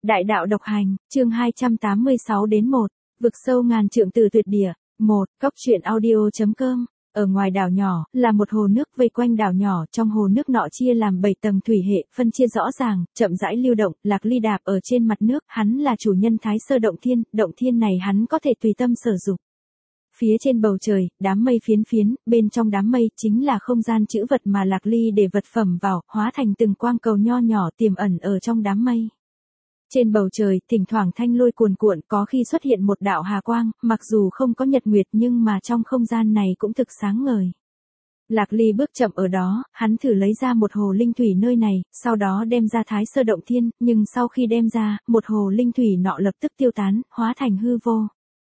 Đại đạo độc hành, chương 286 đến 1, vực sâu ngàn trượng từ tuyệt địa. 1. Cốc truyện audio.com. Ở ngoài đảo nhỏ, là một hồ nước vây quanh đảo nhỏ, trong hồ nước nọ chia làm 7 tầng thủy hệ, phân chia rõ ràng, chậm rãi lưu động, Lạc Ly đạp ở trên mặt nước, hắn là chủ nhân Thái Sơ động thiên này hắn có thể tùy tâm sử dụng. Phía trên bầu trời, đám mây phiến phiến, bên trong đám mây chính là không gian trữ vật mà Lạc Ly để vật phẩm vào, hóa thành từng quang cầu nho nhỏ tiềm ẩn ở trong đám mây. Trên bầu trời, thỉnh thoảng thanh lôi cuồn cuộn, có khi xuất hiện một đạo hà quang, mặc dù không có nhật nguyệt nhưng mà trong không gian này cũng thực sáng ngời. Lạc Ly bước chậm ở đó, hắn thử lấy ra một hồ linh thủy nơi này, sau đó đem ra Thái Sơ động thiên, nhưng sau khi đem ra, một hồ linh thủy nọ lập tức tiêu tán, hóa thành hư vô.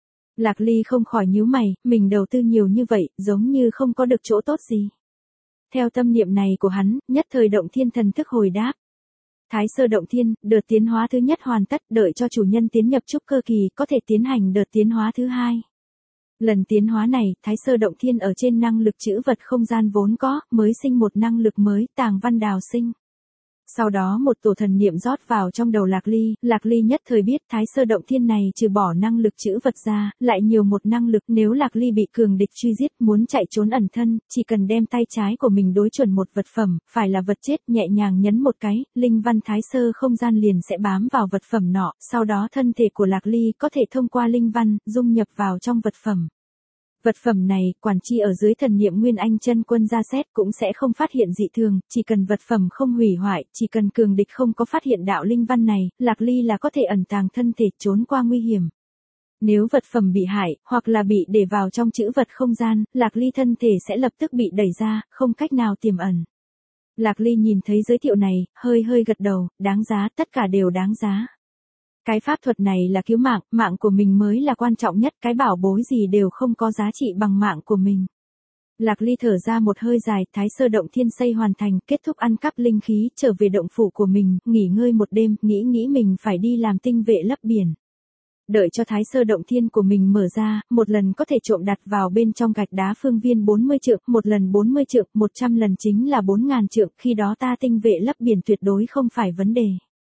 Lạc Ly không khỏi nhíu mày, mình đầu tư nhiều như vậy, giống như không có được chỗ tốt gì. Theo tâm niệm này của hắn, nhất thời động thiên thần thức hồi đáp. Thái Sơ động thiên, đợt tiến hóa thứ nhất hoàn tất, đợi cho chủ nhân tiến nhập trúc cơ kỳ, có thể tiến hành đợt tiến hóa thứ hai. Lần tiến hóa này, Thái Sơ động thiên ở trên năng lực trữ vật không gian vốn có, mới sinh một năng lực mới, tàng văn đào sinh. Sau đó một tổ thần niệm rót vào trong đầu Lạc Ly nhất thời biết Thái Sơ động thiên này trừ bỏ năng lực trữ vật ra, lại nhiều một năng lực, nếu Lạc Ly bị cường địch truy giết muốn chạy trốn ẩn thân, chỉ cần đem tay trái của mình đối chuẩn một vật phẩm, phải là vật chết, nhẹ nhàng nhấn một cái, linh văn Thái Sơ không gian liền sẽ bám vào vật phẩm nọ, sau đó thân thể của Lạc Ly có thể thông qua linh văn, dung nhập vào trong vật phẩm. Vật phẩm này, quản chi ở dưới thần niệm Nguyên Anh chân quân ra xét cũng sẽ không phát hiện dị thường, chỉ cần vật phẩm không hủy hoại, chỉ cần cường địch không có phát hiện đạo linh văn này, Lạc Ly là có thể ẩn tàng thân thể trốn qua nguy hiểm. Nếu vật phẩm bị hại, hoặc là bị để vào trong trữ vật không gian, Lạc Ly thân thể sẽ lập tức bị đẩy ra, không cách nào tiềm ẩn. Lạc Ly nhìn thấy giới thiệu này, hơi gật đầu, đáng giá, tất cả đều đáng giá. Cái pháp thuật này là cứu mạng, mạng của mình mới là quan trọng nhất, cái bảo bối gì đều không có giá trị bằng mạng của mình. Lạc Ly thở ra một hơi dài, Thái Sơ động thiên xây hoàn thành, kết thúc ăn cắp linh khí, trở về động phủ của mình, nghỉ ngơi một đêm, nghĩ mình phải đi làm tinh vệ lấp biển. Đợi cho Thái Sơ động thiên của mình mở ra, một lần có thể trộm đặt vào bên trong gạch đá phương viên 40 trượng, một lần 40 trượng, 100 lần chính là 4.000 trượng, khi đó ta tinh vệ lấp biển tuyệt đối không phải vấn đề.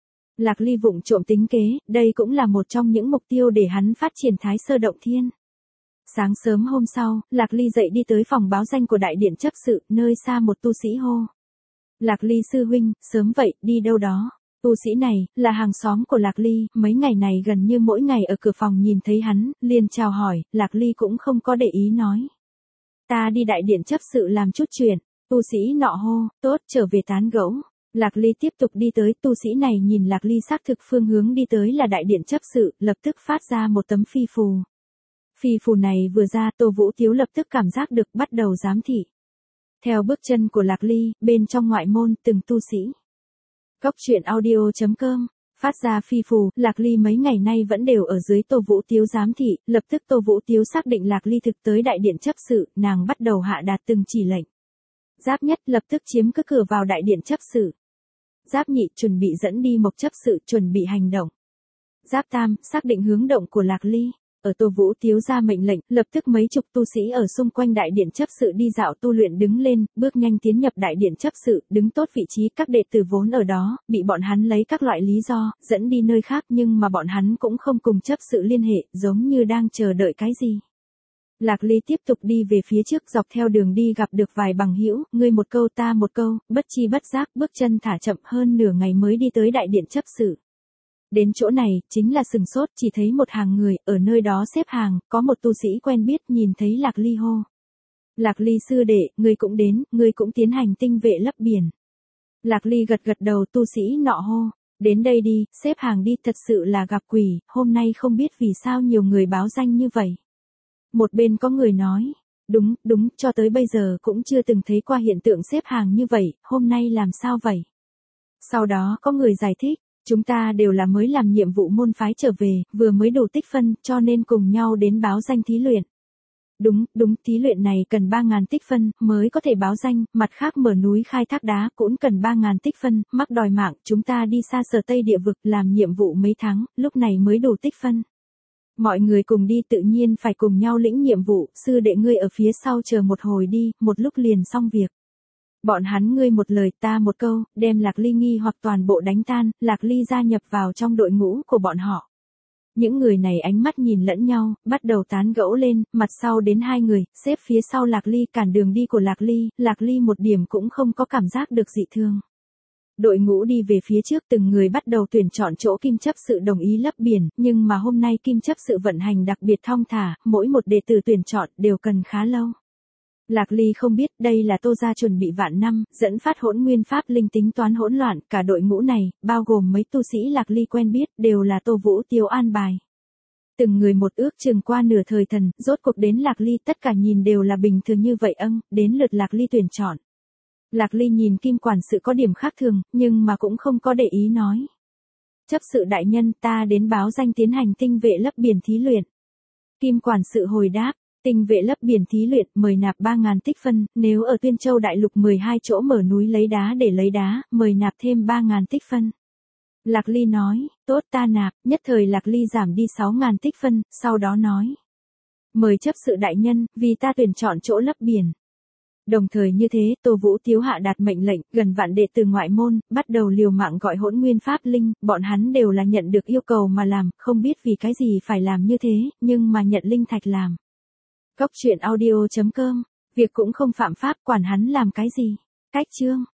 Lạc Ly vụng trộm tính kế, đây cũng là một trong những mục tiêu để hắn phát triển Thái Sơ động thiên. Sáng sớm hôm sau, Lạc Ly dậy đi tới phòng báo danh của đại điện chấp sự, nơi xa một tu sĩ hô. Lạc Ly sư huynh, sớm vậy, đi đâu đó? Tu sĩ này, là hàng xóm của Lạc Ly, mấy ngày này gần như mỗi ngày ở cửa phòng nhìn thấy hắn, liền chào hỏi, Lạc Ly cũng không có để ý nói. Ta đi đại điện chấp sự làm chút chuyện, tu sĩ nọ hô, tốt, trở về tán gẫu. Lạc Ly tiếp tục đi tới, tu sĩ này nhìn Lạc Ly xác thực phương hướng đi tới là đại điện chấp sự, lập tức phát ra một tấm phi phù. Phi phù này vừa ra, Tô Vũ Tiếu lập tức cảm giác được bắt đầu giám thị. Theo bước chân của Lạc Ly, bên trong ngoại môn, từng tu sĩ. Cốc truyện audio.com, phát ra phi phù, Lạc Ly mấy ngày nay vẫn đều ở dưới Tô Vũ Tiếu giám thị, lập tức Tô Vũ Tiếu xác định Lạc Ly thực tới đại điện chấp sự, nàng bắt đầu hạ đạt từng chỉ lệnh. Giáp nhất lập tức chiếm cứ cửa vào đại điện chấp sự. Giáp nhị chuẩn bị dẫn đi Mộc chấp sự, chuẩn bị hành động. Giáp tam xác định hướng động của Lạc Ly. Ở Tô Vũ Tiếu ra mệnh lệnh, lập tức mấy chục tu sĩ ở xung quanh đại điện chấp sự đi dạo tu luyện đứng lên, bước nhanh tiến nhập đại điện chấp sự, đứng tốt vị trí, các đệ tử vốn ở đó, bị bọn hắn lấy các loại lý do, dẫn đi nơi khác nhưng mà bọn hắn cũng không cùng chấp sự liên hệ, giống như đang chờ đợi cái gì. Lạc Ly tiếp tục đi về phía trước, dọc theo đường đi gặp được vài bằng hữu, ngươi một câu ta một câu, bất chi bất giác bước chân thả chậm hơn nửa ngày mới đi tới đại điện chấp sự. Đến chỗ này, chính là sừng sốt, chỉ thấy một hàng người, ở nơi đó xếp hàng, có một tu sĩ quen biết nhìn thấy Lạc Ly hô. Lạc Ly sư đệ, ngươi cũng đến, ngươi cũng tiến hành tinh vệ lấp biển. Lạc Ly gật đầu, tu sĩ nọ hô. Đến đây đi, xếp hàng đi, thật sự là gặp quỷ, hôm nay không biết vì sao nhiều người báo danh như vậy. Một bên có người nói, đúng, cho tới bây giờ cũng chưa từng thấy qua hiện tượng xếp hàng như vậy, hôm nay làm sao vậy? Sau đó có người giải thích, chúng ta đều là mới làm nhiệm vụ môn phái trở về, vừa mới đủ tích phân, cho nên cùng nhau đến báo danh thí luyện. Đúng, thí luyện này cần 3.000 tích phân, mới có thể báo danh, mặt khác mở núi khai thác đá cũng cần 3.000 tích phân, mắc đòi mạng, chúng ta đi xa Sở Tây địa vực làm nhiệm vụ mấy tháng, lúc này mới đủ tích phân. Mọi người cùng đi tự nhiên phải cùng nhau lĩnh nhiệm vụ, sư đệ ngươi ở phía sau chờ một hồi đi, một lúc liền xong việc. Bọn hắn ngươi một lời ta một câu, đem Lạc Ly nghi hoặc toàn bộ đánh tan, Lạc Ly gia nhập vào trong đội ngũ của bọn họ. Những người này ánh mắt nhìn lẫn nhau, bắt đầu tán gẫu lên, mặt sau đến hai người, xếp phía sau Lạc Ly cản đường đi của Lạc Ly một điểm cũng không có cảm giác được dị thương. Đội ngũ đi về phía trước từng người bắt đầu tuyển chọn chỗ kim chấp sự đồng ý lấp biển, nhưng mà hôm nay kim chấp sự vận hành đặc biệt thong thả, mỗi một đệ tử tuyển chọn đều cần khá lâu. Lạc Ly không biết đây là Tô gia chuẩn bị vạn năm, dẫn phát hỗn nguyên pháp linh tính toán hỗn loạn, cả đội ngũ này, bao gồm mấy tu sĩ Lạc Ly quen biết, đều là Tô Vũ Tiếu an bài. Từng người một ước chừng qua nửa thời thần, rốt cuộc đến Lạc Ly tất cả nhìn đều là bình thường như vậy đến lượt Lạc Ly tuyển chọn. Lạc Ly nhìn kim quản sự có điểm khác thường, nhưng mà cũng không có để ý nói. Chấp sự đại nhân ta đến báo danh tiến hành tinh vệ lấp biển thí luyện. Kim quản sự hồi đáp. Tinh vệ lấp biển thí luyện mời nạp 3.000 tích phân, nếu ở Tuyên Châu Đại Lục 12 chỗ mở núi lấy đá để lấy đá, mời nạp thêm 3.000 tích phân. Lạc Ly nói, tốt ta nạp, nhất thời Lạc Ly giảm đi 6.000 tích phân, sau đó nói. Mời chấp sự đại nhân, vì ta tuyển chọn chỗ lấp biển. Đồng thời như thế, Tô Vũ Tiếu hạ đạt mệnh lệnh, gần vạn đệ từ ngoại môn, bắt đầu liều mạng gọi hỗn nguyên pháp linh, bọn hắn đều là nhận được yêu cầu mà làm, không biết vì cái gì phải làm như thế, nhưng mà nhận linh thạch làm. Cốc truyện audio.com, việc cũng không phạm pháp quản hắn làm cái gì. Cách chương.